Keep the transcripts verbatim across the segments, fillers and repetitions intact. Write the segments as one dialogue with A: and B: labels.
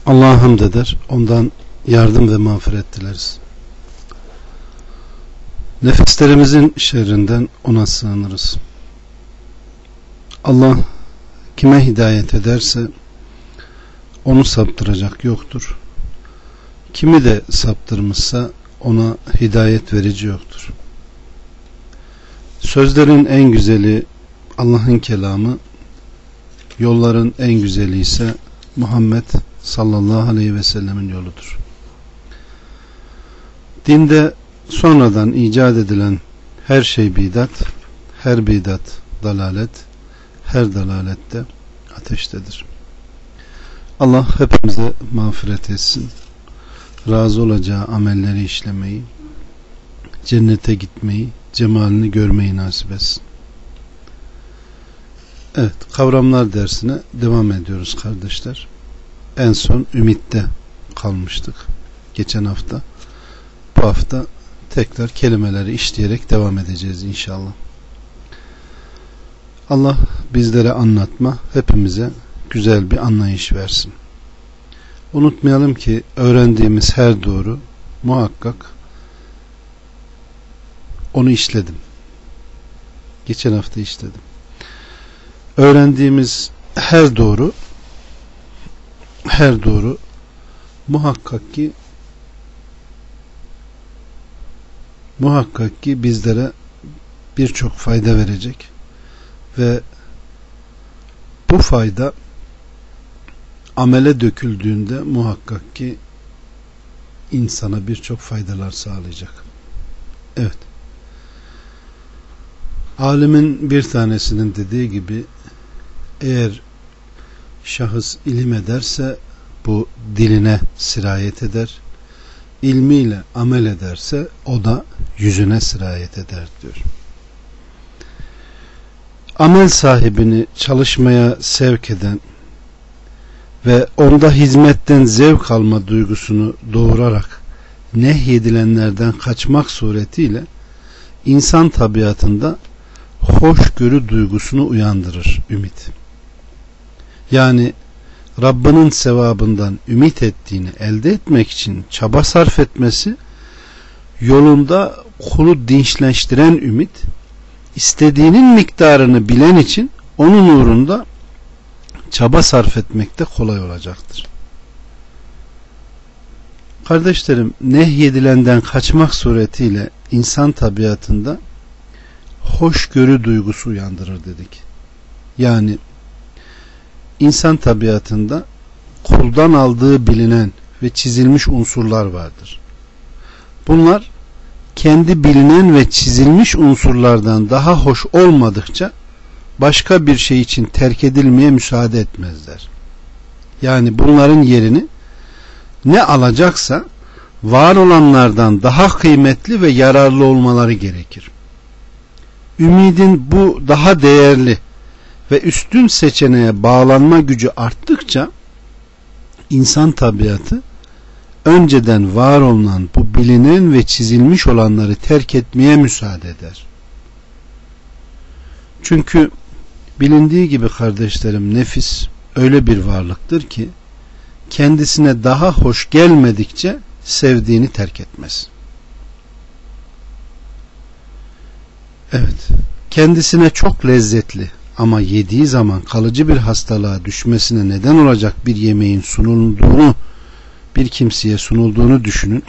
A: Allah'a hamd eder, ondan yardım ve mağfiret dileriz. Nefislerimizin şerrinden ona sığınırız. Allah kime hidayet ederse onu saptıracak yoktur. Kimi de saptırmışsa ona hidayet verici yoktur. Sözlerin en güzeli Allah'ın kelamı, yolların en güzeli ise Muhammed sallallahu aleyhi ve sellemin yoludur. Dinde sonradan icat edilen her şey bidat, her bidat dalalet, her dalalette ateştedir. Allah hepimize mağfiret etsin. Razı olacağı amelleri işlemeyi, cennete gitmeyi, cemalini görmeyi nasip etsin. Evet, kavramlar dersine devam ediyoruz kardeşler. En son ümitte kalmıştık geçen hafta. Bu hafta tekrar kelimeleri işleyerek devam edeceğiz inşallah. Allah bizlere anlatma, hepimize güzel bir anlayış versin. Unutmayalım ki öğrendiğimiz her doğru muhakkak onu işledim. Geçen hafta işledim. Öğrendiğimiz her doğru her doğru muhakkak ki muhakkak ki bizlere birçok fayda verecek ve bu fayda amele döküldüğünde muhakkak ki insana birçok faydalar sağlayacak. Evet. Alimin bir tanesinin dediği gibi, eğer şahıs ilim ederse bu diline sirayet eder, ilmiyle amel ederse o da yüzüne sirayet eder diyor. Amel sahibini çalışmaya sevk eden ve onda hizmetten zevk alma duygusunu doğurarak nehyedilenlerden kaçmak suretiyle insan tabiatında hoşgörü duygusunu uyandırır ümit. Yani Rabbinin sevabından ümit ettiğini elde etmek için çaba sarf etmesi, yolunda kulu dinçleştiren ümit, istediğinin miktarını bilen için onun uğrunda çaba sarf etmekte kolay olacaktır. Kardeşlerim, nehyedilenden kaçmak suretiyle insan tabiatında hoşgörü duygusu uyandırır dedik. Yani insan tabiatında kuldan aldığı bilinen ve çizilmiş unsurlar vardır. Bunlar kendi bilinen ve çizilmiş unsurlardan daha hoş olmadıkça başka bir şey için terk edilmeye müsaade etmezler. Yani bunların yerini ne alacaksa var olanlardan daha kıymetli ve yararlı olmaları gerekir. Ümidin bu daha değerli ve üstün seçeneğe bağlanma gücü arttıkça insan tabiatı önceden var olunan bu bilinen ve çizilmiş olanları terk etmeye müsaade eder. Çünkü bilindiği gibi kardeşlerim, nefis öyle bir varlıktır ki kendisine daha hoş gelmedikçe sevdiğini terk etmez. Evet, kendisine çok lezzetli ama yediği zaman kalıcı bir hastalığa düşmesine neden olacak bir yemeğin sunulduğunu, bir kimseye sunulduğunu düşünün.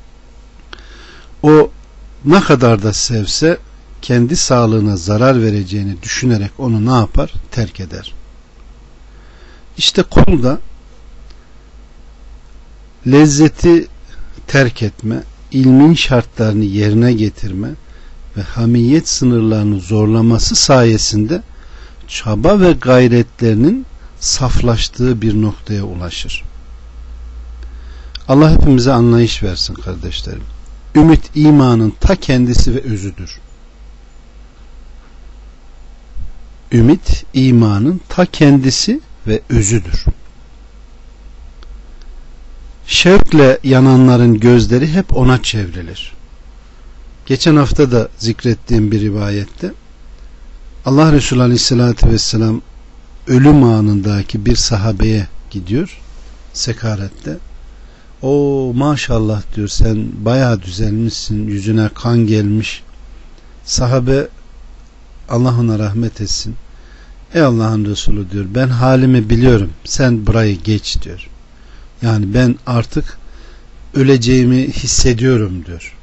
A: O ne kadar da sevse kendi sağlığına zarar vereceğini düşünerek onu ne yapar? Terk eder. İşte kul da lezzeti terk etme, ilmin şartlarını yerine getirme ve hamiyet sınırlarını zorlaması sayesinde çaba ve gayretlerinin saflaştığı bir noktaya ulaşır. Allah hepimize anlayış versin kardeşlerim. Ümit imanın ta kendisi ve özüdür. Ümit imanın ta kendisi ve özüdür. Şevkle yananların gözleri hep ona çevrilir. Geçen hafta da zikrettiğim bir rivayette Allah Resulü Aleyhisselatü Vesselam ölüm anındaki bir sahabeye gidiyor sekarette. O maşallah diyor, sen bayağı düzelmişsin, yüzüne kan gelmiş. Sahabe, Allah ona rahmet etsin, ey Allah'ın Resulü diyor, ben halimi biliyorum, sen burayı geç diyor. Yani ben artık öleceğimi hissediyorum diyor.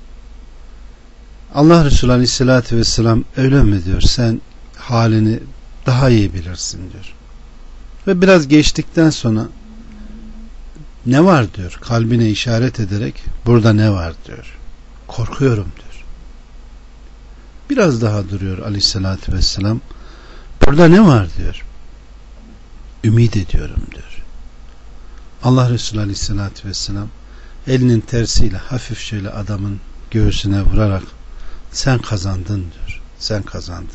A: Allah Resulü Aleyhisselatü Vesselam öyle mi diyor, sen halini daha iyi bilirsin diyor. Ve biraz geçtikten sonra ne var diyor, kalbine işaret ederek, burada ne var diyor, korkuyorum diyor. Biraz daha duruyor Aleyhisselatü Vesselam, burada ne var diyor, ümit ediyorum diyor. Allah Resulü Aleyhisselatü Vesselam elinin tersiyle hafif şöyle adamın göğsüne vurarak, sen kazandın diyor, sen kazandın.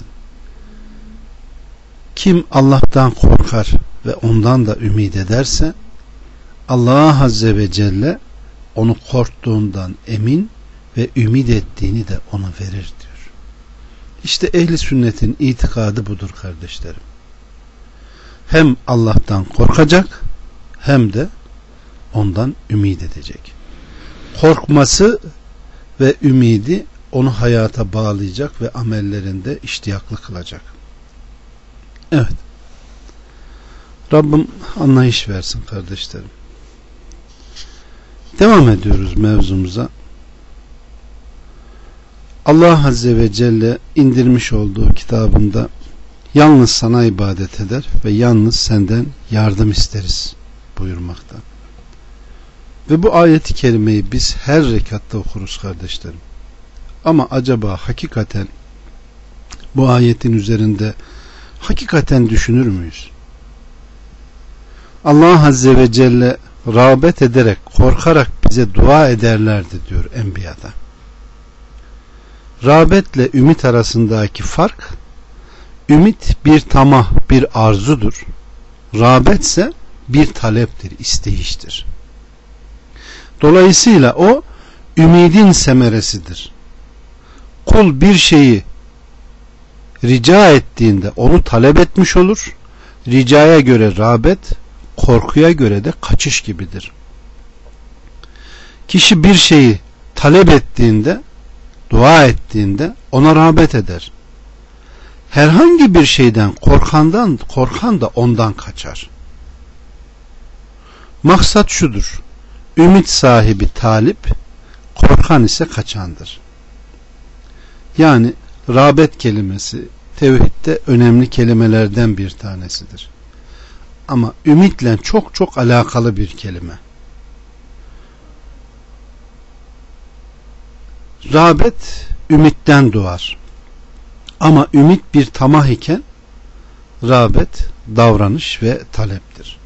A: Kim Allah'tan korkar ve ondan da ümit ederse, Allah Azze ve Celle onu korktuğundan emin ve ümit ettiğini de ona verir diyor. İşte ehli sünnetin itikadı budur kardeşlerim. Hem Allah'tan korkacak hem de ondan ümit edecek. Korkması ve ümidi onu hayata bağlayacak ve amellerinde iştiyaklı kılacak. Evet. Rabbim anlayış versin kardeşlerim. Devam ediyoruz mevzumuza. Allah Azze ve Celle indirmiş olduğu kitabında yalnız sana ibadet eder ve yalnız senden yardım isteriz buyurmakta. Ve bu ayeti kerimeyi biz her rekatta okuruz kardeşlerim. Ama acaba hakikaten bu ayetin üzerinde hakikaten düşünür müyüz? Allah Azze ve Celle rağbet ederek, korkarak bize dua ederlerdi diyor Enbiya'da. Rağbetle ümit arasındaki fark, ümit bir tamah, bir arzudur. Rağbetse bir taleptir, isteyiştir. Dolayısıyla o ümidin semeresidir. Kul bir şeyi rica ettiğinde onu talep etmiş olur. Ricaya göre rağbet, korkuya göre de kaçış gibidir. Kişi bir şeyi talep ettiğinde, dua ettiğinde ona rağbet eder. Herhangi bir şeyden korkandan, korkan da ondan kaçar. Maksat şudur: ümit sahibi talip, korkan ise kaçandır. Yani rağbet kelimesi tevhidde önemli kelimelerden bir tanesidir. Ama ümitle çok çok alakalı bir kelime. Rağbet ümitten doğar. Ama ümit bir tamah iken rağbet davranış ve taleptir.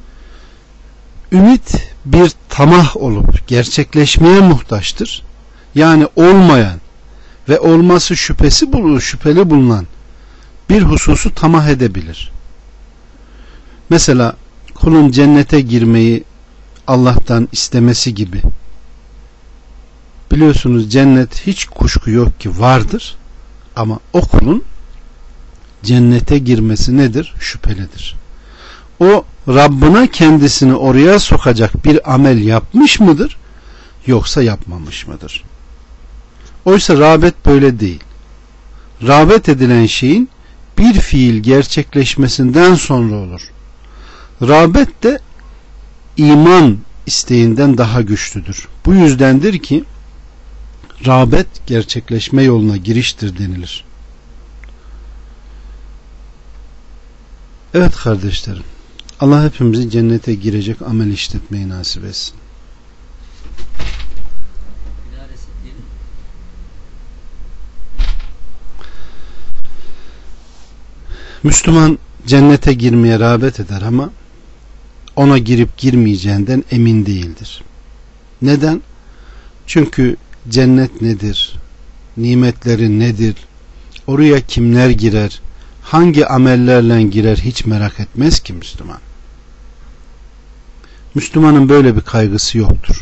A: Ümit bir tamah olup gerçekleşmeye muhtaçtır. Yani olmayan ve olması şüphesi bulunur, şüpheli bulunan bir hususu tamah edebilir. Mesela kulun cennete girmeyi Allah'tan istemesi gibi. Biliyorsunuz cennet hiç kuşku yok ki vardır. Ama o kulun cennete girmesi nedir? Şüphelidir. O Rabbına kendisini oraya sokacak bir amel yapmış mıdır? Yoksa yapmamış mıdır? Oysa rağbet böyle değil. Rağbet edilen şeyin bir fiil gerçekleşmesinden sonra olur. Rağbet de iman isteğinden daha güçlüdür. Bu yüzdendir ki rağbet gerçekleşme yoluna giriştir denilir. Evet kardeşlerim, Allah hepimizi cennete girecek amel işletmeyi nasip etsin. Müslüman cennete girmeye rağbet eder ama ona girip girmeyeceğinden emin değildir. Neden? Çünkü cennet nedir? Nimetleri nedir? Oraya kimler girer? Hangi amellerle girer hiç merak etmez ki Müslüman. Müslümanın böyle bir kaygısı yoktur.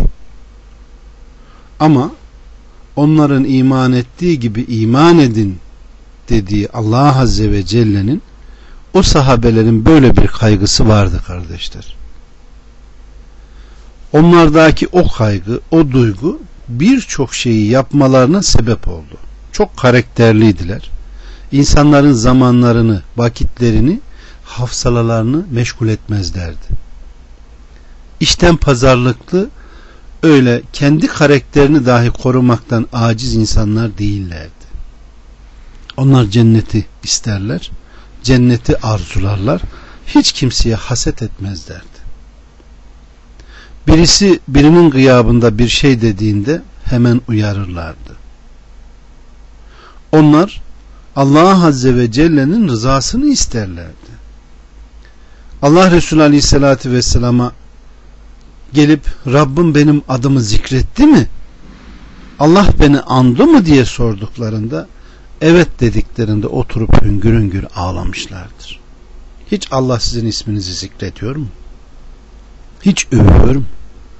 A: Ama onların iman ettiği gibi iman edin dediği Allah Azze ve Celle'nin o sahabelerin böyle bir kaygısı vardı kardeşler. onlardaki o kaygı, o duygu birçok şeyi yapmalarına sebep oldu. Çok karakterliydiler. İnsanların zamanlarını, vakitlerini, hafızalarını meşgul etmezlerdi. İşten pazarlıklı, öyle kendi karakterini dahi korumaktan aciz insanlar değillerdi. Onlar cenneti isterler, cenneti arzularlar, hiç kimseye haset etmezlerdi. Birisi birinin gıyabında bir şey dediğinde hemen uyarırlardı. Onlar Allah Azze ve Celle'nin rızasını isterlerdi. Allah Resulü Aleyhisselatü Vesselam'a gelip Rabbim benim adımı zikretti mi? Allah beni andı mı diye sorduklarında evet dediklerinde oturup hüngür hüngür ağlamışlardır. Hiç Allah sizin isminizi zikrediyor mu? Hiç övüyor mu?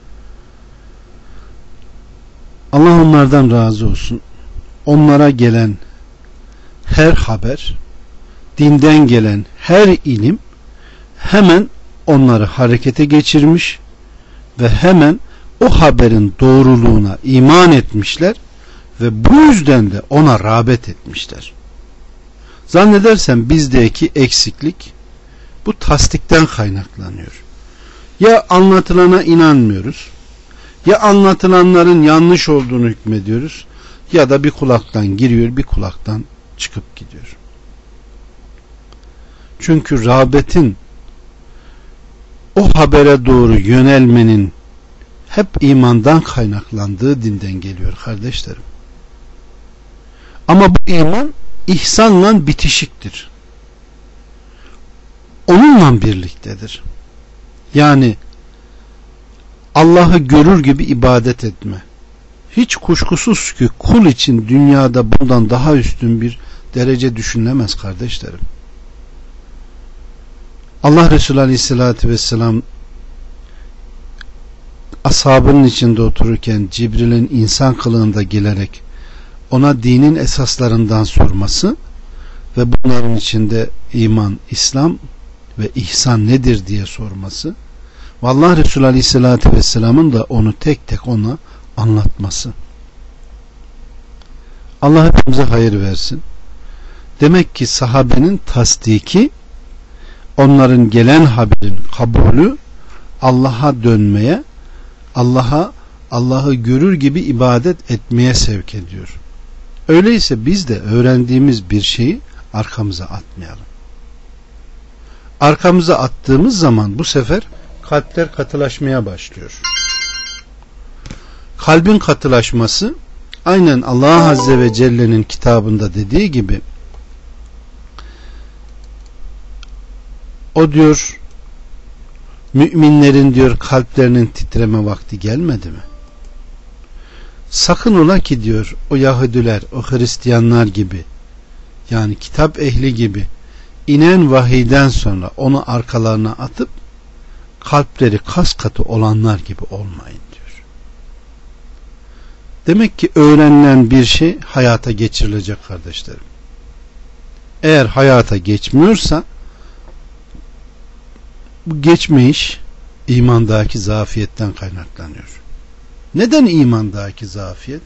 A: Allah onlardan razı olsun. Onlara gelen her haber, dinden gelen her ilim hemen onları harekete geçirmiş ve hemen o haberin doğruluğuna iman etmişler ve bu yüzden de ona rağbet etmişler. Zannedersem bizdeki eksiklik bu tasdikten kaynaklanıyor. Ya anlatılana inanmıyoruz, ya anlatılanların yanlış olduğunu hükmediyoruz, ya da bir kulaktan giriyor, bir kulaktan çıkıp gidiyor. Çünkü rağbetin, o habere doğru yönelmenin hep imandan kaynaklandığı dinden geliyor kardeşlerim. Ama bu iman ihsanla bitişiktir. Onunla birliktedir. Yani Allah'ı görür gibi ibadet etme. Hiç kuşkusuz ki kul için dünyada bundan daha üstün bir derece düşünülemez kardeşlerim. Allah Resulü Aleyhisselatü Vesselam ashabının içinde otururken Cibril'in insan kılığında gelerek ona dinin esaslarından sorması ve bunların içinde iman, İslam ve ihsan nedir diye sorması ve Allah Resulü Aleyhisselatü Vesselam'ın da onu tek tek ona anlatması. Allah hepimize hayır versin. Demek ki sahabenin tasdiki, onların gelen haberin kabulü Allah'a dönmeye, Allah'a Allah'ı görür gibi ibadet etmeye sevk ediyor. Öyleyse biz de öğrendiğimiz bir şeyi arkamıza atmayalım. Arkamıza attığımız zaman bu sefer kalpler katılaşmaya başlıyor. Kalbin katılaşması aynen Allah Azze ve Celle'nin kitabında dediği gibi, o diyor müminlerin diyor kalplerinin titreme vakti gelmedi mi? Sakın ola ki diyor o Yahudiler, o Hristiyanlar gibi, yani kitap ehli gibi inen vahiyden sonra onu arkalarına atıp kalpleri kas katı olanlar gibi olmayın diyor. Demek ki öğrenilen bir şey hayata geçirilecek kardeşlerim. Eğer hayata geçmiyorsa bu geçmeyiş imandaki zafiyetten kaynaklanıyor. Neden imandaki zafiyet?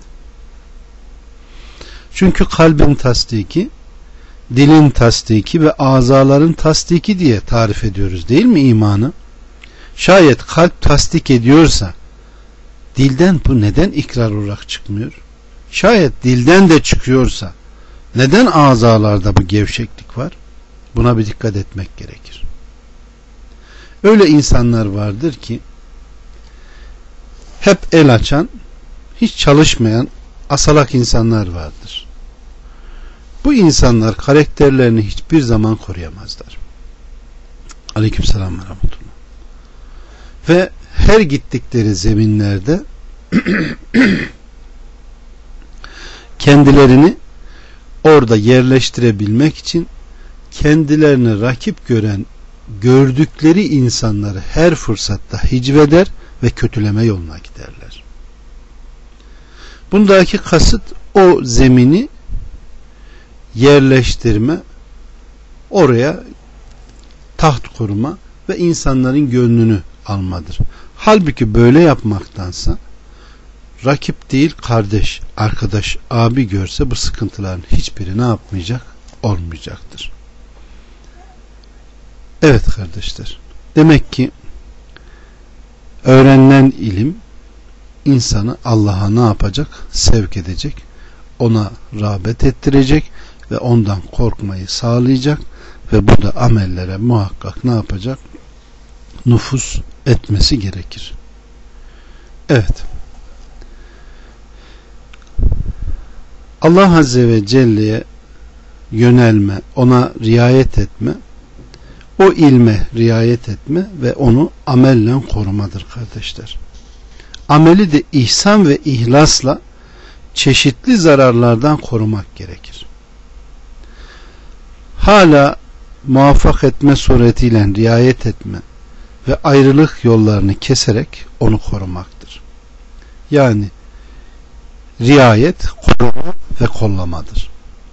A: Çünkü kalbin tasdiki, dilin tasdiki ve azaların tasdiki diye tarif ediyoruz değil mi imanı? Şayet kalp tasdik ediyorsa dilden bu neden ikrar olarak çıkmıyor? Şayet dilden de çıkıyorsa neden azalarda bu gevşeklik var? Buna bir dikkat etmek gerekir. Öyle insanlar vardır ki hep el açan, hiç çalışmayan asalak insanlar vardır. Bu insanlar karakterlerini hiçbir zaman koruyamazlar. Aleykümselam ve rahmetullah. Ve her gittikleri zeminlerde kendilerini orada yerleştirebilmek için kendilerini rakip gören, gördükleri insanları her fırsatta hicveder ve kötüleme yoluna giderler. Bundaki kasıt o zemini yerleştirme, oraya taht kurma ve insanların gönlünü almadır. Halbuki böyle yapmaktansa rakip değil kardeş, arkadaş, abi görse bu sıkıntıların hiçbiri ne yapmayacak? Olmayacaktır. Evet kardeşler. Demek ki öğrenilen ilim insanı Allah'a ne yapacak? Sevk edecek. Ona rağbet ettirecek ve ondan korkmayı sağlayacak ve bu da amellere muhakkak ne yapacak? Nüfuz etmesi gerekir. Evet. Allah Azze ve Celle'ye yönelme, ona riayet etme, o ilme riayet etme ve onu amelle korumadır kardeşler. Ameli de ihsan ve ihlasla çeşitli zararlardan korumak gerekir. Hala muvaffak etme suretiyle riayet etme ve ayrılık yollarını keserek onu korumaktır. Yani riayet, koruma ve kollamadır.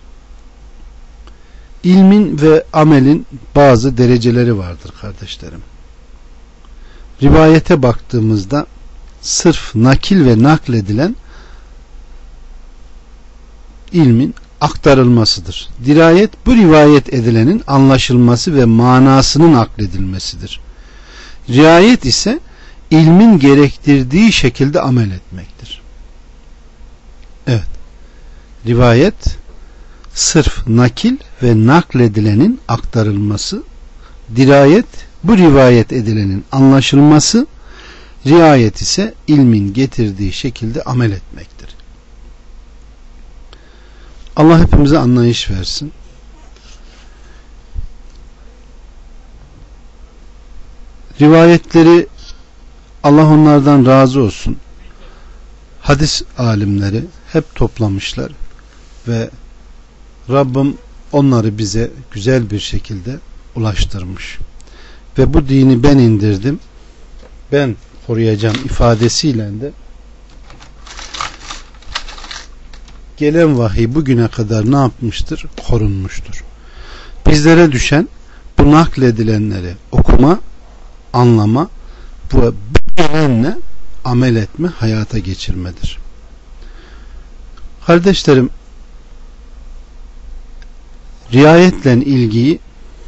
A: İlmin ve amelin bazı dereceleri vardır kardeşlerim. Rivayete baktığımızda sırf nakil ve nakledilen ilmin aktarılmasıdır. Dirayet bu rivayet edilenin anlaşılması ve manasının akledilmesidir. Riayet ise ilmin gerektirdiği şekilde amel etmektir. Evet. Rivayet sırf nakil ve nakledilenin aktarılması, dirayet bu rivayet edilenin anlaşılması, riayet ise ilmin getirdiği şekilde amel etmektir. Allah hepimize anlayış versin. Rivayetleri Allah onlardan razı olsun. Hadis alimleri hep toplamışlar ve Rabbim onları bize güzel bir şekilde ulaştırmış. Ve bu dini ben indirdim, ben koruyacağım ifadesiyle de gelen vahiy bugüne kadar ne yapmıştır? Korunmuştur. Bizlere düşen bu nakledilenleri okuma, anlama, bu gelenle amel etme, hayata geçirmedir. Kardeşlerim, riayetle ilgiyi,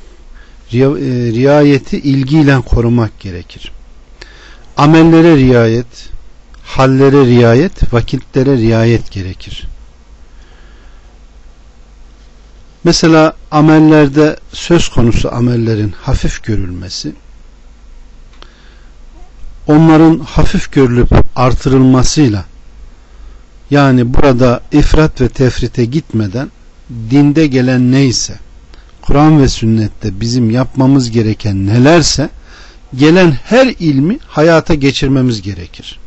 A: riayeti ilgiyle korumak gerekir. Amellere riayet, hallere riayet, vakitlere riayet gerekir. Mesela amellerde söz konusu amellerin hafif görülmesi, onların hafif görülüp artırılmasıyla, yani burada ifrat ve tefrite gitmeden dinde gelen neyse, Kur'an ve sünnette bizim yapmamız gereken nelerse, gelen her ilmi hayata geçirmemiz gerekir.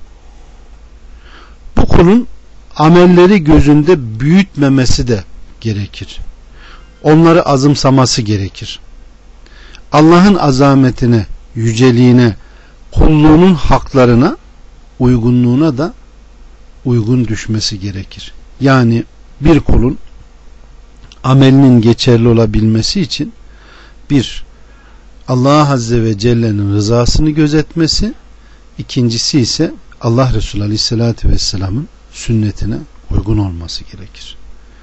A: Bu kulun amelleri gözünde büyütmemesi de gerekir. Onları azımsaması gerekir. Allah'ın azametine, yüceliğine, kulluğunun haklarına, uygunluğuna da uygun düşmesi gerekir. Yani bir kulun amelinin geçerli olabilmesi için bir, Allah Azze ve Celle'nin rızasını gözetmesi, ikincisi ise Allah Resulü Aleyhisselatü Vesselam'ın sünnetine uygun olması gerekir.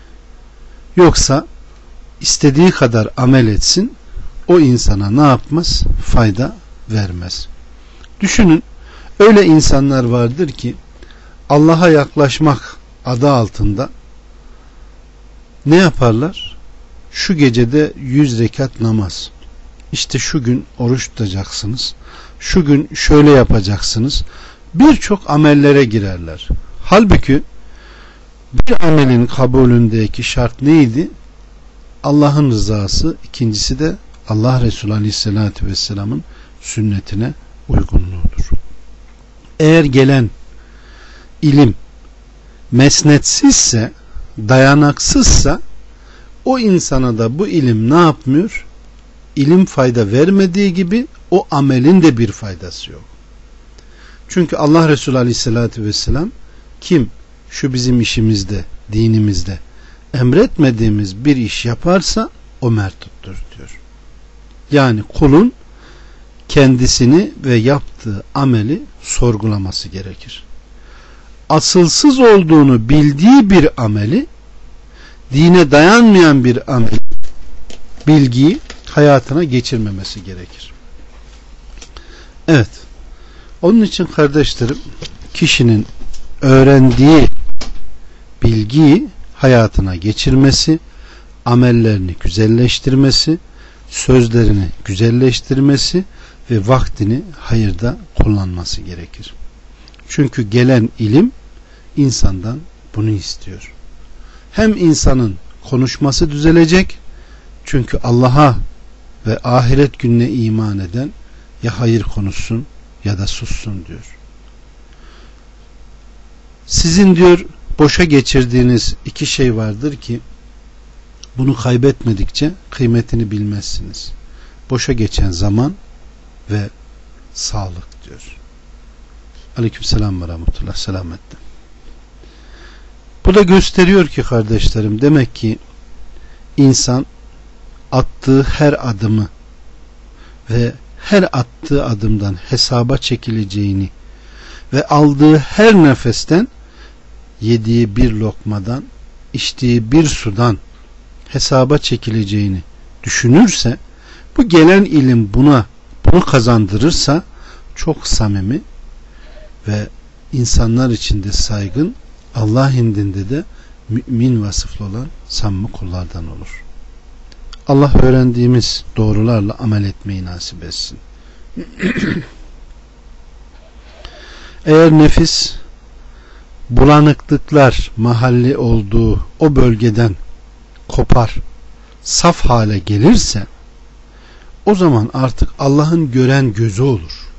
A: Yoksa istediği kadar amel etsin, o insana ne yapmaz? Fayda vermez. Düşünün, öyle insanlar vardır ki Allah'a yaklaşmak adı altında ne yaparlar? Şu gecede yüz rekat namaz, İşte şu gün oruç tutacaksınız, şu gün şöyle yapacaksınız, birçok amellere girerler. Halbuki bir amelin kabulündeki şart neydi? Allah'ın rızası, ikincisi de Allah Resulü Aleyhisselatü Vesselam'ın sünnetine uygunluğudur. Eğer gelen ilim mesnetsizse, dayanaksızsa, o insana da bu ilim ne yapmıyor? İlim fayda vermediği gibi o amelin de bir faydası yok. Çünkü Allah Resulü Aleyhisselatü Vesselam, kim şu bizim işimizde, dinimizde emretmediğimiz bir iş yaparsa o mertuttur diyor. Yani kulun kendisini ve yaptığı ameli sorgulaması gerekir. Asılsız olduğunu bildiği bir ameli, dine dayanmayan bir amel, bilgiyi hayatına geçirmemesi gerekir. Evet. Onun için kardeşlerim, kişinin öğrendiği bilgiyi hayatına geçirmesi, amellerini güzelleştirmesi, sözlerini güzelleştirmesi ve vaktini hayırda kullanması gerekir. Çünkü gelen ilim insandan bunu istiyor. Hem insanın konuşması düzelecek, çünkü Allah'a ve ahiret gününe iman eden ya hayır konuşsun ya da sussun diyor. Sizin diyor boşa geçirdiğiniz iki şey vardır ki bunu kaybetmedikçe kıymetini bilmezsiniz. Boşa geçen zaman ve sağlık diyor. Aleykümselam ve rahmetullah, selametle. Bu da gösteriyor ki kardeşlerim, demek ki insan attığı her adımı ve her attığı adımdan hesaba çekileceğini ve aldığı her nefesten, yediği bir lokmadan, içtiği bir sudan hesaba çekileceğini düşünürse, bu gelen ilim buna bunu kazandırırsa çok samimi ve insanlar içinde saygın, Allah indinde de mümin vasıflı olan samimi kullardan olur. Allah öğrendiğimiz doğrularla amel etmeyi nasip etsin. Eğer nefis bulanıklıklar mahalli olduğu o bölgeden kopar, saf hale gelirse, o zaman artık Allah'ın gören gözü olur.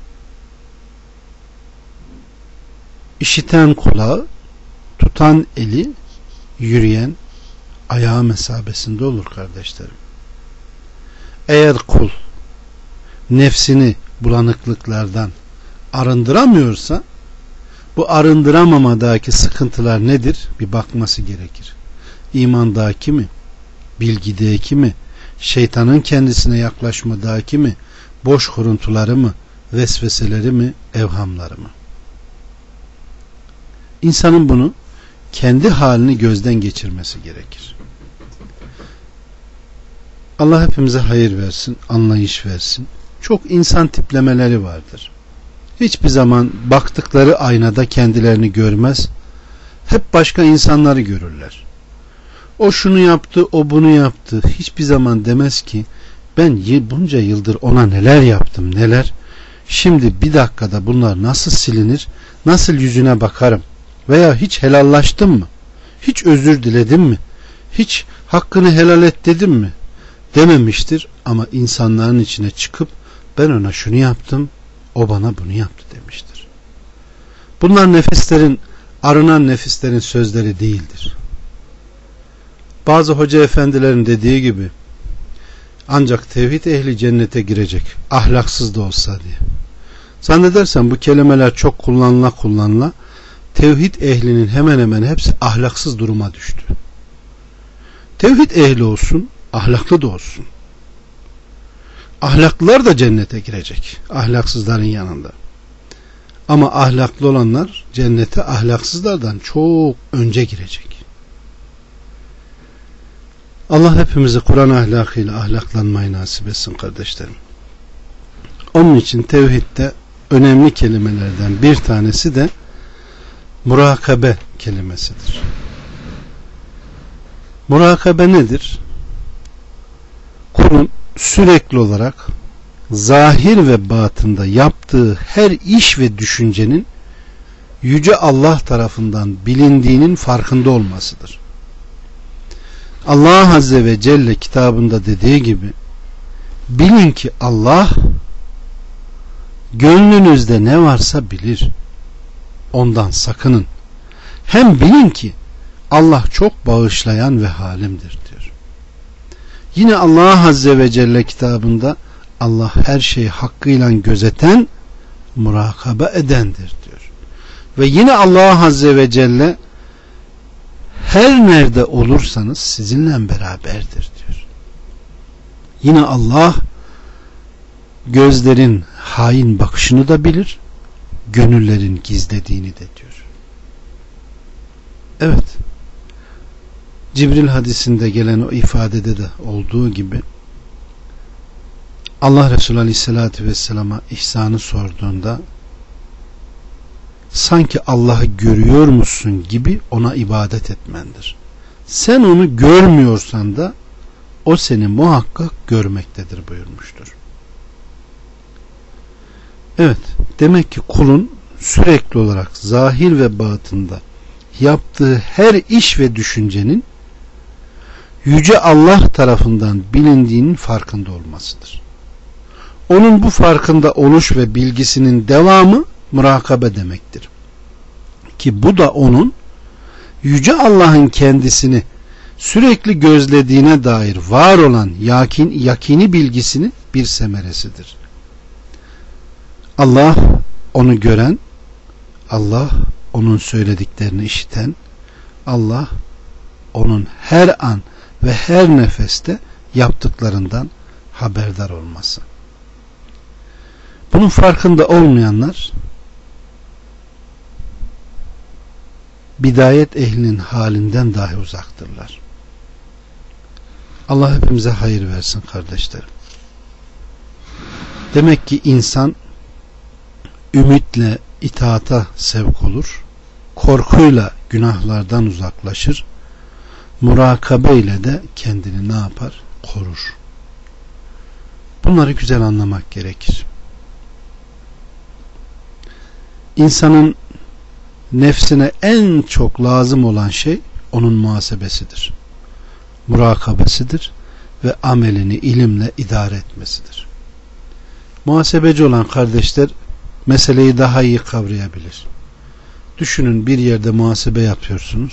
A: İşiten kulağı, tutan eli, yürüyen ayağı mesabesinde olur kardeşlerim. Eğer kul nefsini bulanıklıklardan arındıramıyorsa, bu arındıramamadaki sıkıntılar nedir? Bir bakması gerekir. İmandaki mi? Bilgideki mi? Şeytanın kendisine yaklaşmadaki mi? Boş kuruntuları mı? Vesveseleri mi? Evhamları mı? İnsanın bunu kendi halini gözden geçirmesi gerekir. Allah hepimize hayır versin, anlayış versin. Çok insan tiplemeleri vardır. Hiçbir zaman baktıkları aynada kendilerini görmez. Hep başka insanları görürler. O şunu yaptı, o bunu yaptı. Hiçbir zaman demez ki ben bunca yıldır ona neler yaptım, neler. Şimdi bir dakikada bunlar nasıl silinir, nasıl yüzüne bakarım? Veya hiç helallaştım mı? Hiç özür diledim mi? Hiç hakkını helal et dedim mi? Dememiştir, ama insanların içine çıkıp ben ona şunu yaptım, o bana bunu yaptı demiştir. Bunlar nefislerin, arınan nefislerin sözleri değildir. Bazı hoca efendilerin dediği gibi, ancak tevhid ehli cennete girecek, ahlaksız da olsa diye. Zannedersen bu kelimeler çok kullanıla kullanıla tevhid ehlinin hemen hemen hepsi ahlaksız duruma düştü. Tevhid ehli olsun, ahlaklı da olsun. Ahlaklılar da cennete girecek, ahlaksızların yanında. Ama ahlaklı olanlar cennete ahlaksızlardan çok önce girecek. Allah hepimizi Kur'an ahlakıyla ahlaklanmayı nasip etsin kardeşlerim. Onun için tevhidde önemli kelimelerden bir tanesi de murakabe kelimesidir. Murakabe nedir? Kulun sürekli olarak zahir ve batında yaptığı her iş ve düşüncenin Yüce Allah tarafından bilindiğinin farkında olmasıdır. Allah Azze ve Celle kitabında dediği gibi, bilin ki Allah gönlünüzde ne varsa bilir. Ondan sakının. Hem bilin ki Allah çok bağışlayan ve halimdir diyor. Yine Allah Azze ve Celle kitabında Allah her şeyi hakkıyla gözeten, murakabe edendir diyor. Ve yine Allah Azze ve Celle her nerede olursanız sizinle beraberdir diyor. Yine Allah gözlerin hain bakışını da bilir, gönüllerin gizlediğini de diyor. Evet, Cibril hadisinde gelen o ifadede de olduğu gibi Allah Resulü Aleyhisselatü Vesselam'a ihsanı sorduğunda sanki Allah'ı görüyor musun gibi ona ibadet etmendir. Sen onu görmüyorsan da o seni muhakkak görmektedir buyurmuştur. Evet, demek ki kulun sürekli olarak zahir ve batında yaptığı her iş ve düşüncenin Yüce Allah tarafından bilindiğinin farkında olmasıdır. Onun bu farkında oluş ve bilgisinin devamı murakabe demektir. Ki bu da onun Yüce Allah'ın kendisini sürekli gözlediğine dair var olan yakin, yakini bilgisinin bir semeresidir. Allah onu gören, Allah onun söylediklerini işiten, Allah onun her an ve her nefeste yaptıklarından haberdar olması. Bunun farkında olmayanlar bidayet ehlinin halinden dahi uzaktırlar. Allah hepimize hayır versin kardeşlerim. Demek ki insan ümitle itaata sevk olur, korkuyla günahlardan uzaklaşır, murakabe ile de kendini ne yapar? Korur. Bunları güzel anlamak gerekir. İnsanın nefsine en çok lazım olan şey onun muhasebesidir. Murakabesidir ve amelini ilimle idare etmesidir. Muhasebeci olan kardeşler meseleyi daha iyi kavrayabilir. Düşünün, bir yerde muhasebe yapıyorsunuz.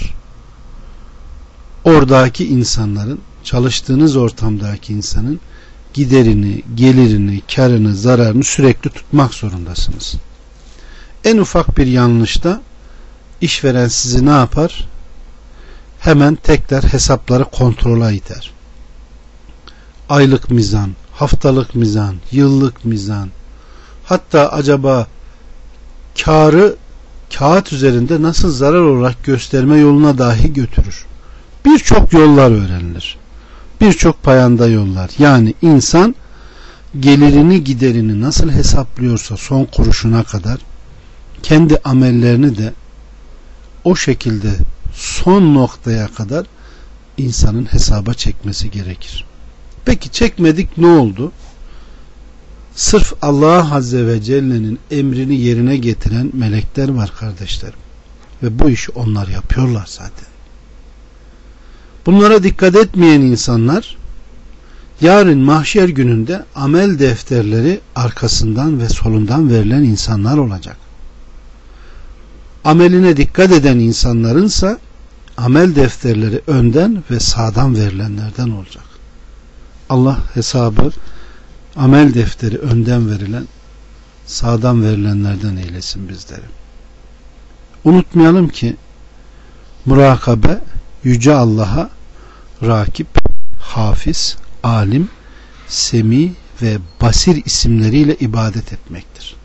A: Oradaki insanların, çalıştığınız ortamdaki insanın giderini, gelirini, karını, zararını sürekli tutmak zorundasınız. En ufak bir yanlışta işveren sizi ne yapar? Hemen tekrar hesapları kontrola iter. Aylık mizan, haftalık mizan, yıllık mizan, hatta acaba karı kağıt üzerinde nasıl zarar olarak gösterme yoluna dahi götürür. Birçok yollar öğrenilir. Birçok payanda yollar. Yani insan gelirini giderini nasıl hesaplıyorsa son kuruşuna kadar kendi amellerini de o şekilde son noktaya kadar insanın hesaba çekmesi gerekir. Peki çekmedik, ne oldu? Sırf Allah Azze ve Celle'nin emrini yerine getiren melekler var kardeşlerim. Ve bu işi onlar yapıyorlar zaten. Bunlara dikkat etmeyen insanlar yarın mahşer gününde amel defterleri arkasından ve solundan verilen insanlar olacak. Ameline dikkat eden insanlarınsa amel defterleri önden ve sağdan verilenlerden olacak. Allah hesabı amel defteri önden verilen, sağdan verilenlerden eylesin bizleri. Unutmayalım ki murakabe Yüce Allah'a rakip, hafiz, alim, semi ve basir isimleriyle ibadet etmektir.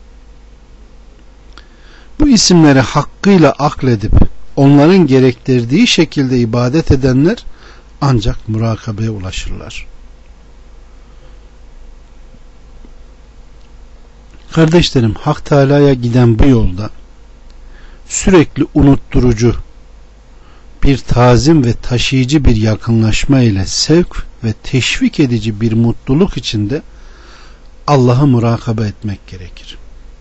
A: Bu isimleri hakkıyla akledip onların gerektirdiği şekilde ibadet edenler ancak murakabeye ulaşırlar. Kardeşlerim, Hak Teala'ya giden bu yolda sürekli unutturucu bir tazim ve taşıyıcı bir yakınlaşma ile sevk ve teşvik edici bir mutluluk içinde Allah'ı murakabe etmek gerekir.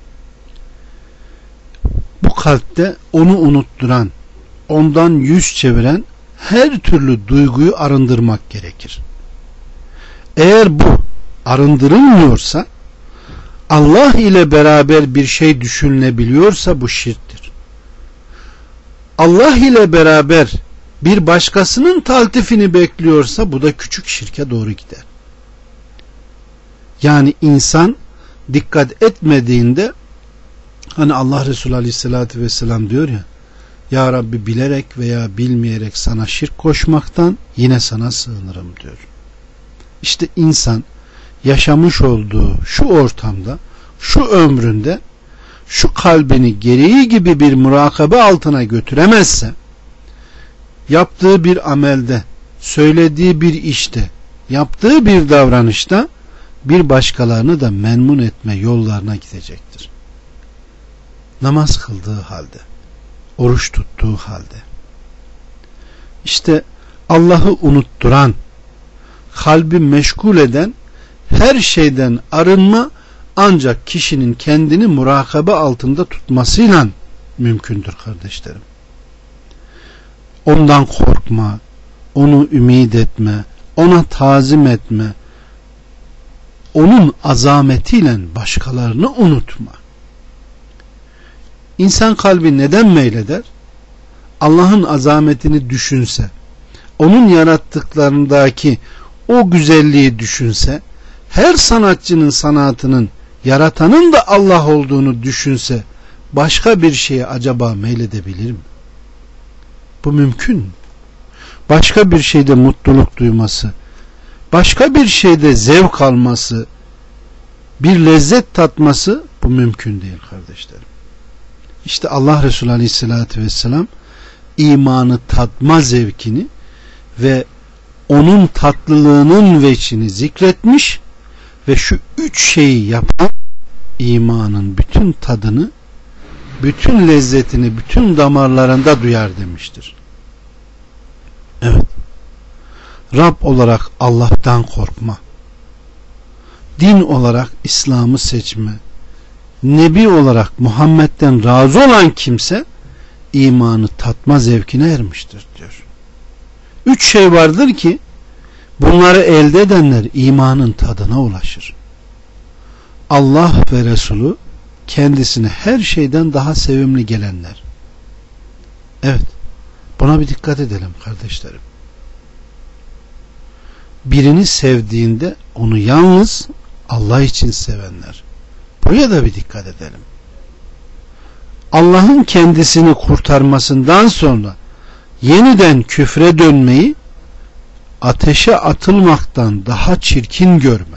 A: Bu kalpte onu unutturan, ondan yüz çeviren her türlü duyguyu arındırmak gerekir. Eğer bu arındırılmıyorsa, Allah ile beraber bir şey düşünülebiliyorsa bu şirktir. Allah ile beraber bir başkasının taltifini bekliyorsa bu da küçük şirke doğru gider. Yani insan dikkat etmediğinde, hani Allah Resulü Aleyhisselatü Vesselam diyor ya, Ya Rabbi, bilerek veya bilmeyerek sana şirk koşmaktan yine sana sığınırım diyor. İşte insan yaşamış olduğu şu ortamda, şu ömründe, şu kalbini gereği gibi bir murakabe altına götüremezse, yaptığı bir amelde, söylediği bir işte, yaptığı bir davranışta bir başkalarını da memnun etme yollarına gidecektir. Namaz kıldığı halde, oruç tuttuğu halde. İşte Allah'ı unutturan, kalbi meşgul eden her şeyden arınma ancak kişinin kendini murakabe altında tutmasıyla mümkündür kardeşlerim. Ondan korkma, onu ümit etme, ona tazim etme, onun azametiyle başkalarını unutma. İnsan kalbi neden meyleder? Allah'ın azametini düşünse, onun yarattıklarındaki o güzelliği düşünse, her sanatçının sanatının yaratanın da Allah olduğunu düşünse, başka bir şeye acaba meyledebilir mi? Bu mümkün mü? Başka bir şeyde mutluluk duyması, başka bir şeyde zevk alması, bir lezzet tatması bu mümkün değil kardeşlerim. İşte Allah Resulü Aleyhisselatü Vesselam imanı tatma zevkini ve onun tatlılığının veçini zikretmiş ve şu üç şeyi yapan imanın bütün tadını, bütün lezzetini bütün damarlarında duyar demiştir. Evet. Rab olarak Allah'tan korkma, din olarak İslam'ı seçme, Nebi olarak Muhammed'den razı olan kimse imanı tatma zevkine ermiştir diyor. Üç şey vardır ki bunları elde edenler imanın tadına ulaşır. Allah ve Resulü kendisine her şeyden daha sevimli gelenler. Evet, buna bir dikkat edelim kardeşlerim. Birini sevdiğinde onu yalnız Allah için sevenler. Buraya da bir dikkat edelim. Allah'ın kendisini kurtarmasından sonra yeniden küfre dönmeyi ateşe atılmaktan daha çirkin görme.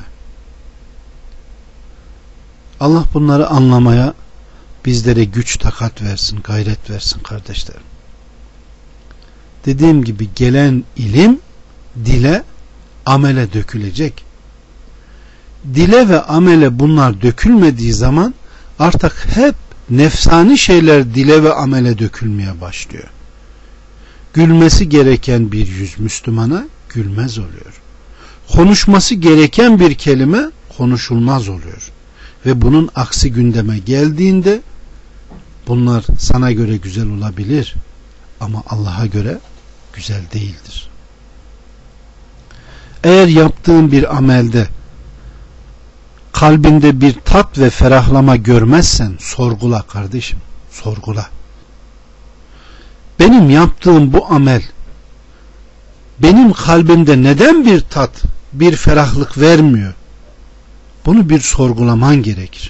A: Allah bunları anlamaya bizlere güç takat versin, gayret versin kardeşlerim. Dediğim gibi gelen ilim dile, amele dökülecek. Dile ve amele bunlar dökülmediği zaman artık hep nefsani şeyler dile ve amele dökülmeye başlıyor. Gülmesi gereken bir yüz Müslümana gülmez oluyor. Konuşması gereken bir kelime konuşulmaz oluyor. Ve bunun aksi gündeme geldiğinde bunlar sana göre güzel olabilir ama Allah'a göre güzel değildir. Eğer yaptığın bir amelde kalbinde bir tat ve ferahlama görmezsen sorgula kardeşim, sorgula. Benim yaptığım bu amel benim kalbimde neden bir tat, bir ferahlık vermiyor? Bunu bir sorgulaman gerekir.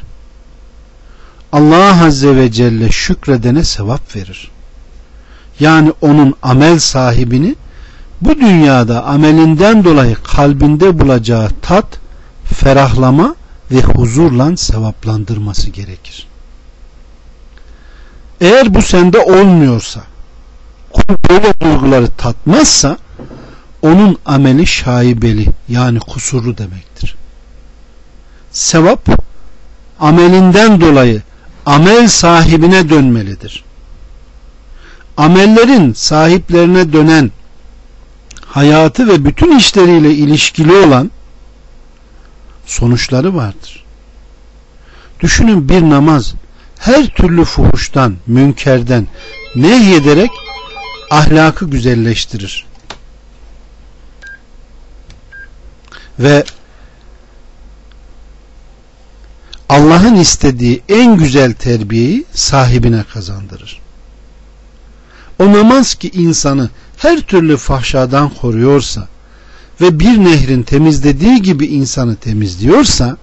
A: Allah Azze ve Celle şükredene sevap verir. Yani onun amel sahibini bu dünyada amelinden dolayı kalbinde bulacağı tat, ferahlama ve huzurla sevaplandırması gerekir. Eğer bu sende olmuyorsa, kul böyle duyguları tatmazsa onun ameli şaibeli, yani kusurlu demektir. Sevap amelinden dolayı amel sahibine dönmelidir. Amellerin sahiplerine dönen hayatı ve bütün işleriyle ilişkili olan sonuçları vardır. Düşünün, bir namaz her türlü fuhuştan, münkerden nehyederek ahlakı güzelleştirir. Ve Allah'ın istediği en güzel terbiyeyi sahibine kazandırır. O namaz ki insanı her türlü fahşadan koruyorsa ve bir nehrin temizlediği gibi insanı temizliyorsa,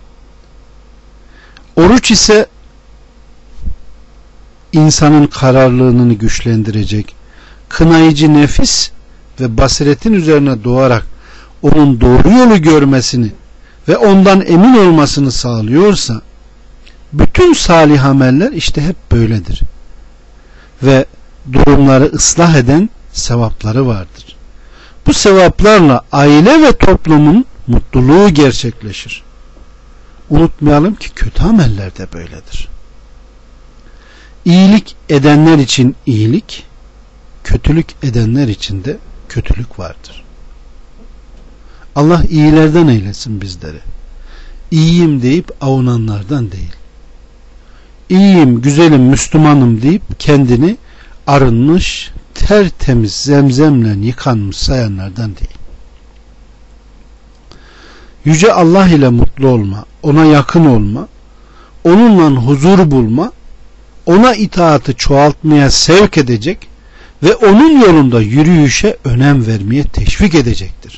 A: oruç ise insanın kararlılığını güçlendirecek, kınayıcı nefis ve basiretin üzerine doğarak onun doğru yolu görmesini ve ondan emin olmasını sağlıyorsa, bütün salih ameller işte hep böyledir. Ve durumları ıslah eden sevapları vardır. Bu sevaplarla aile ve toplumun mutluluğu gerçekleşir. Unutmayalım ki kötü ameller de böyledir. İyilik edenler için iyilik, kötülük edenler için de kötülük vardır. Allah iyilerden eylesin bizleri. İyiyim deyip avunanlardan değil. İyiyim, güzelim, Müslümanım deyip kendini arınmış, tertemiz zemzemle yıkanmış sayanlardan değil. Yüce Allah ile mutlu olma, ona yakın olma, onunla huzur bulma, ona itaatı çoğaltmaya sevk edecek ve onun yolunda yürüyüşe önem vermeye teşvik edecektir.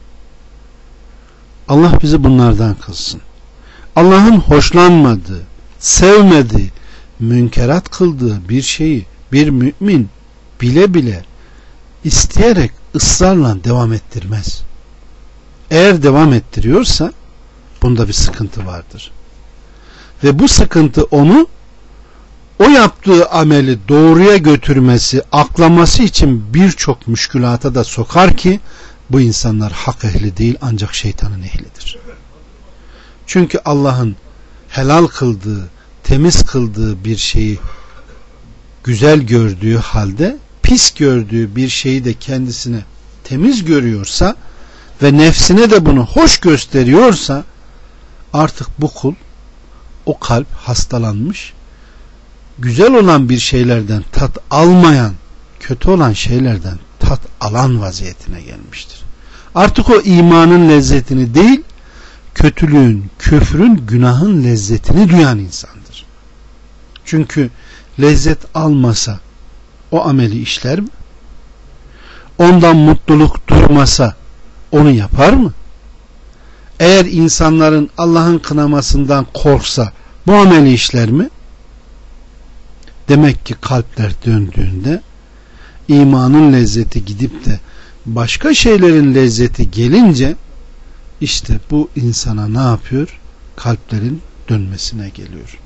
A: Allah bizi bunlardan kılsın. Allah'ın hoşlanmadığı, sevmediği, münkerat kıldığı bir şeyi bir mümin bile bile isteyerek ısrarla devam ettirmez. Eğer devam ettiriyorsa bunda bir sıkıntı vardır. Ve bu sıkıntı onu o yaptığı ameli doğruya götürmesi, aklaması için birçok müşkülata da sokar ki bu insanlar hak ehli değil ancak şeytanın ehlidir. Çünkü Allah'ın helal kıldığı, temiz kıldığı bir şeyi güzel gördüğü halde pis gördüğü bir şeyi de kendisine temiz görüyorsa ve nefsine de bunu hoş gösteriyorsa artık bu kul, o kalp hastalanmış, güzel olan bir şeylerden tat almayan, kötü olan şeylerden tat alan vaziyetine gelmiştir. Artık o imanın lezzetini değil, kötülüğün, küfrün, günahın lezzetini duyan insandır. Çünkü lezzet almasa o ameli işler mi? Ondan mutluluk duymasa onu yapar mı? Eğer insanların Allah'ın kınamasından korksa bu ameli işler mi? Demek ki kalpler döndüğünde imanın lezzeti gidip de başka şeylerin lezzeti gelince işte bu insana ne yapıyor? Kalplerin dönmesine geliyor.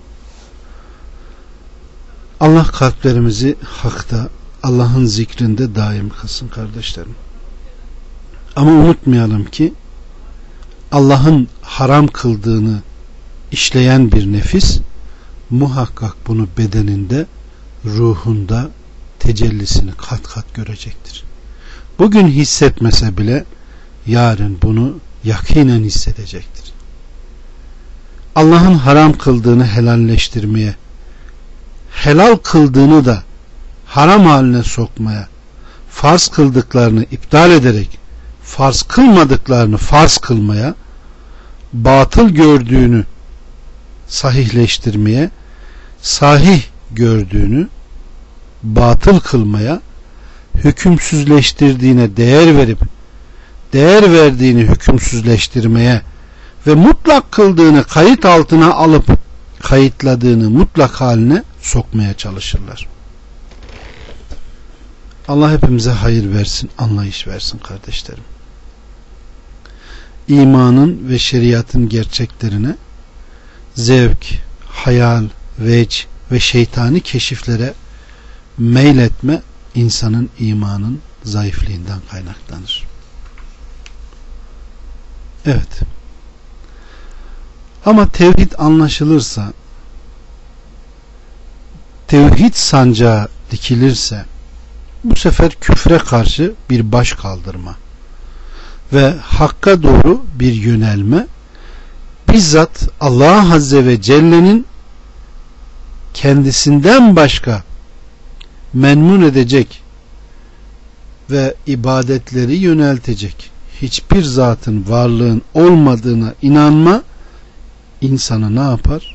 A: Allah kalplerimizi hakta, Allah'ın zikrinde daim kılsın kardeşlerim. Ama unutmayalım ki Allah'ın haram kıldığını işleyen bir nefis muhakkak bunu bedeninde, ruhunda tecellisini kat kat görecektir. Bugün hissetmese bile yarın bunu yakinen hissedecektir. Allah'ın haram kıldığını helalleştirmeye, helal kıldığını da haram haline sokmaya, farz kıldıklarını iptal ederek farz kılmadıklarını farz kılmaya, batıl gördüğünü sahihleştirmeye, sahih gördüğünü batıl kılmaya, hükümsüzleştirdiğine değer verip değer verdiğini hükümsüzleştirmeye ve mutlak kıldığını kayıt altına alıp kayıtladığını mutlak haline sokmaya çalışırlar. Allah hepimize hayır versin, anlayış versin kardeşlerim. İmanın ve şeriatın gerçeklerine zevk, hayal, vec ve şeytani keşiflere meyletme insanın imanın zayıflığından kaynaklanır. Evet. Ama tevhid anlaşılırsa, tevhid sancağı dikilirse, bu sefer küfre karşı bir baş kaldırma ve hakka doğru bir yönelme, bizzat Allah Azze ve Celle'nin kendisinden başka memnun edecek ve ibadetleri yöneltecek hiçbir zatın, varlığın olmadığına inanma insanı ne yapar?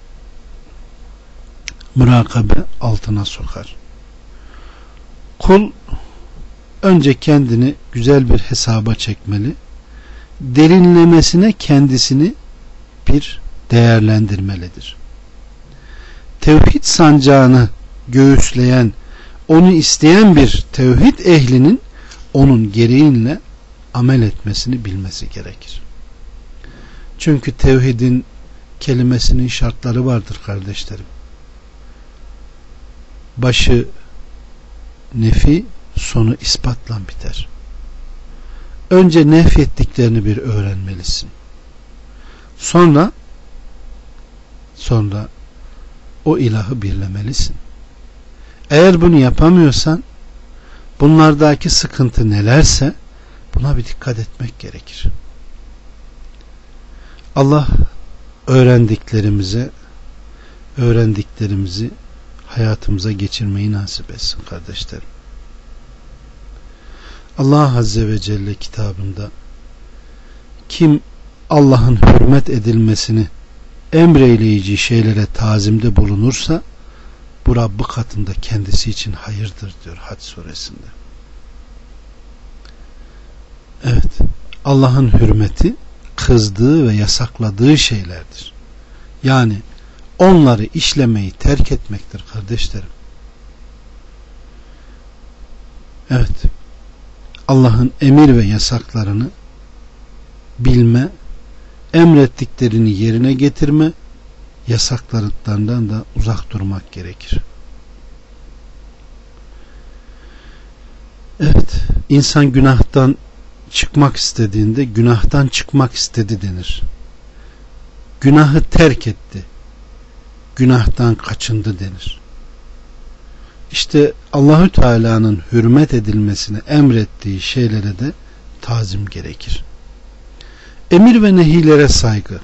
A: Mürakabe altına sokar. Kul önce kendini güzel bir hesaba çekmeli, derinlemesine kendisini bir değerlendirmelidir. Tevhid sancağını göğüsleyen, onu isteyen bir tevhid ehlinin onun gereğinle amel etmesini bilmesi gerekir. Çünkü tevhidin kelimesinin şartları vardır kardeşlerim. Başı nefi, sonu ispatla biter. Önce nefyettiklerini bir öğrenmelisin. Sonra sonra o ilahı birlemelisin. Eğer bunu yapamıyorsan, bunlardaki sıkıntı nelerse buna bir dikkat etmek gerekir. Allah öğrendiklerimize öğrendiklerimizi hayatımıza geçirmeyi nasip etsin kardeşlerim. Allah Azze ve Celle kitabında kim Allah'ın hürmet edilmesini emreyleyici şeylere tazimde bulunursa bu Rabbi katında kendisi için hayırdır diyor Hac suresinde. Evet, Allah'ın hürmeti kızdığı ve yasakladığı şeylerdir. Yani onları işlemeyi terk etmektir kardeşlerim. Evet, Allah'ın emir ve yasaklarını bilme, emrettiklerini yerine getirme, yasaklarından da uzak durmak gerekir. Evet, insan günahtan çıkmak istediğinde günahtan çıkmak istedi denir. Günahı terk etti, günahtan kaçındı denir. İşte Allahü Teala'nın hürmet edilmesini emrettiği şeylere de tazim gerekir. Emir ve nehilere saygı.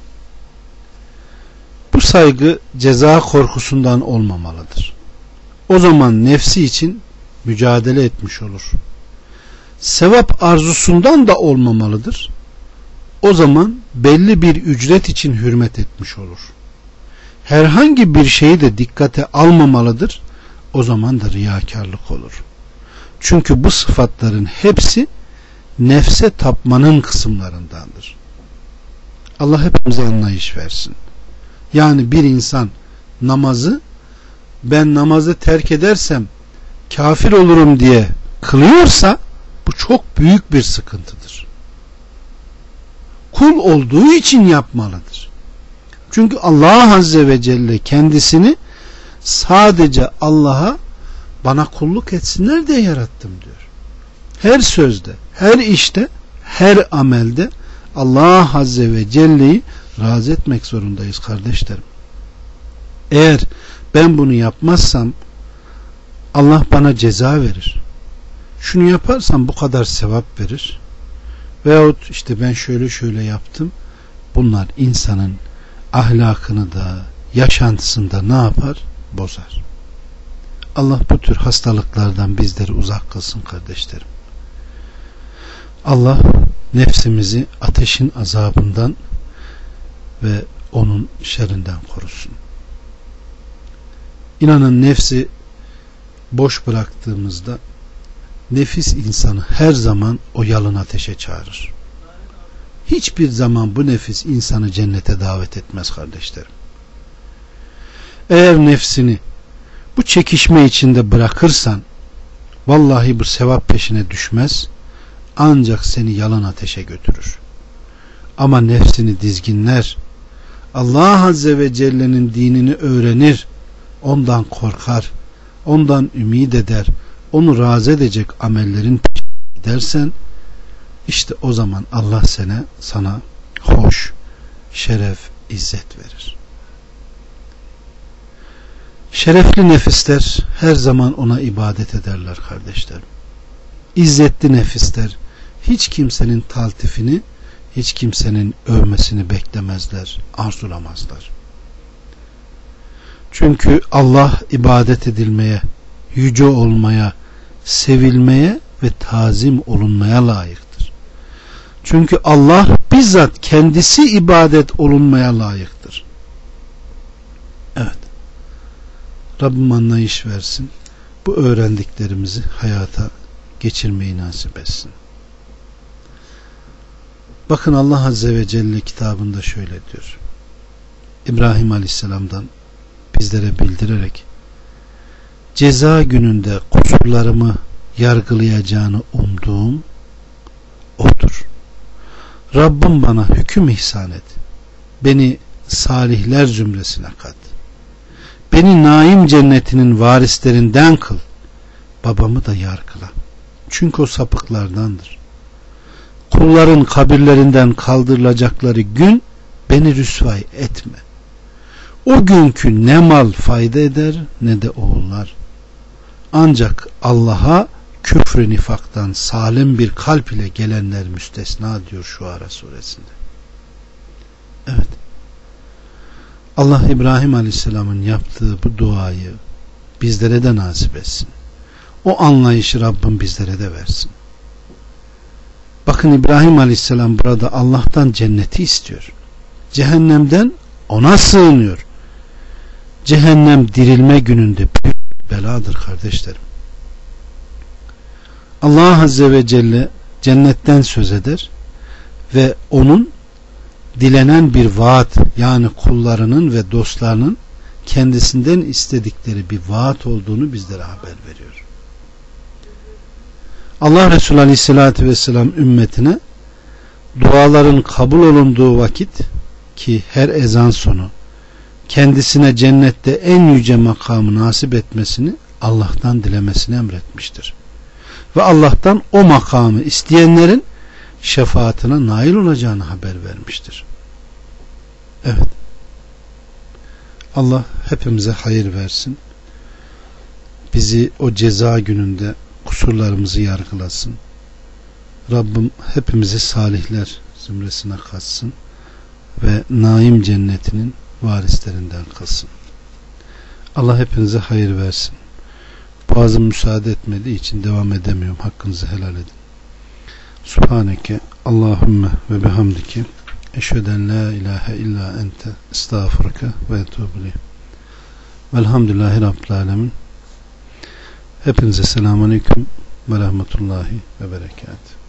A: Bu saygı ceza korkusundan olmamalıdır. O zaman nefsi için mücadele etmiş olur. Sevap arzusundan da olmamalıdır. O zaman belli bir ücret için hürmet etmiş olur. Herhangi bir şeyi de dikkate almamalıdır. O zaman da riyakarlık olur. Çünkü bu sıfatların hepsi nefse tapmanın kısımlarındandır. Allah hepimize anlayış versin. Yani bir insan namazı ben namazı terk edersem kafir olurum diye kılıyorsa bu çok büyük bir sıkıntıdır. Kul olduğu için yapmalıdır. Çünkü Allah Azze ve Celle kendisini sadece Allah'a bana kulluk etsinler diye yarattım diyor. Her sözde, her işte, her amelde Allah Azze ve Celle'yi razı etmek zorundayız kardeşlerim. Eğer ben bunu yapmazsam Allah bana ceza verir. Şunu yaparsam bu kadar sevap verir. Veyahut işte ben şöyle şöyle yaptım. Bunlar insanın ahlakını da yaşantısında ne yapar? Bozar. Allah bu tür hastalıklardan bizleri uzak kılsın kardeşlerim. Allah nefsimizi ateşin azabından ve onun şerrinden korusun. İnanın nefsi boş bıraktığımızda nefis insanı her zaman o yalın ateşe çağırır. Hiçbir zaman bu nefis insanı cennete davet etmez kardeşlerim. Eğer nefsini bu çekişme içinde bırakırsan vallahi bu sevap peşine düşmez, ancak seni yalan ateşe götürür. Ama nefsini dizginler, Allah Azze ve Celle'nin dinini öğrenir, ondan korkar, ondan ümit eder, onu razı edecek amellerin peşine gidersen, işte o zaman Allah sana, sana hoş, şeref, izzet verir. Şerefli nefisler her zaman ona ibadet ederler kardeşlerim. İzzetli nefisler hiç kimsenin taltifini, hiç kimsenin övmesini beklemezler, arzulamazlar. Çünkü Allah ibadet edilmeye, yüce olmaya, sevilmeye ve tazim olunmaya layıktır. Çünkü Allah bizzat kendisi ibadet olunmaya layıktır. Evet. Rabbim anlayış versin. Bu öğrendiklerimizi hayata geçirmeyi nasip etsin. Bakın Allah Azze ve Celle kitabında şöyle diyor. İbrahim Aleyhisselam'dan bizlere bildirerek ceza gününde kusurlarımı yargılayacağını umduğum odur. Rabbim bana hüküm ihsan et. beni salihler zümresine kat. Beni naim cennetinin varislerinden kıl. Babamı da yar kıla. Çünkü o sapıklardandır. Kulların kabirlerinden kaldırılacakları gün beni rüsvay etme. O günkü ne mal fayda eder ne de oğullar. Ancak Allah'a küfrü nifaktan salim bir kalp ile gelenler müstesna diyor Şuara suresinde. Evet. Allah İbrahim Aleyhisselam'ın yaptığı bu duayı bizlere de nasip etsin. O anlayışı Rabbim bizlere de versin. Bakın İbrahim Aleyhisselam burada Allah'tan cenneti istiyor. Cehennemden ona sığınıyor. Cehennem dirilme gününde büyük beladır kardeşlerim. Allah Azze ve Celle cennetten söz eder ve onun dilenen bir vaat, yani kullarının ve dostlarının kendisinden istedikleri bir vaat olduğunu bizlere haber veriyor. Allah Resulü Aleyhisselatü Vesselam ümmetine duaların kabul olunduğu vakit, ki her ezan sonu kendisine cennette en yüce makamı nasip etmesini Allah'tan dilemesini emretmiştir. Ve Allah'tan o makamı isteyenlerin şefaatine nail olacağını haber vermiştir. Evet. Allah hepimize hayır versin. Bizi o ceza gününde kusurlarımızı yargılasın. Rabbim hepimizi salihler zümresine katsın ve naim cennetinin varislerinden kılsın. Allah hepinize hayır versin. Boğazım müsaade etmediği için devam edemiyorum. Hakkınızı helal edin. Subhaneke Allahümme ve bihamdike eşheden la ilahe illa ente estağfurke ve etûbü velhamdülillahi rabbil alemin. Hepinize selamun aleyküm ve rahmetullahi ve berekatuhu.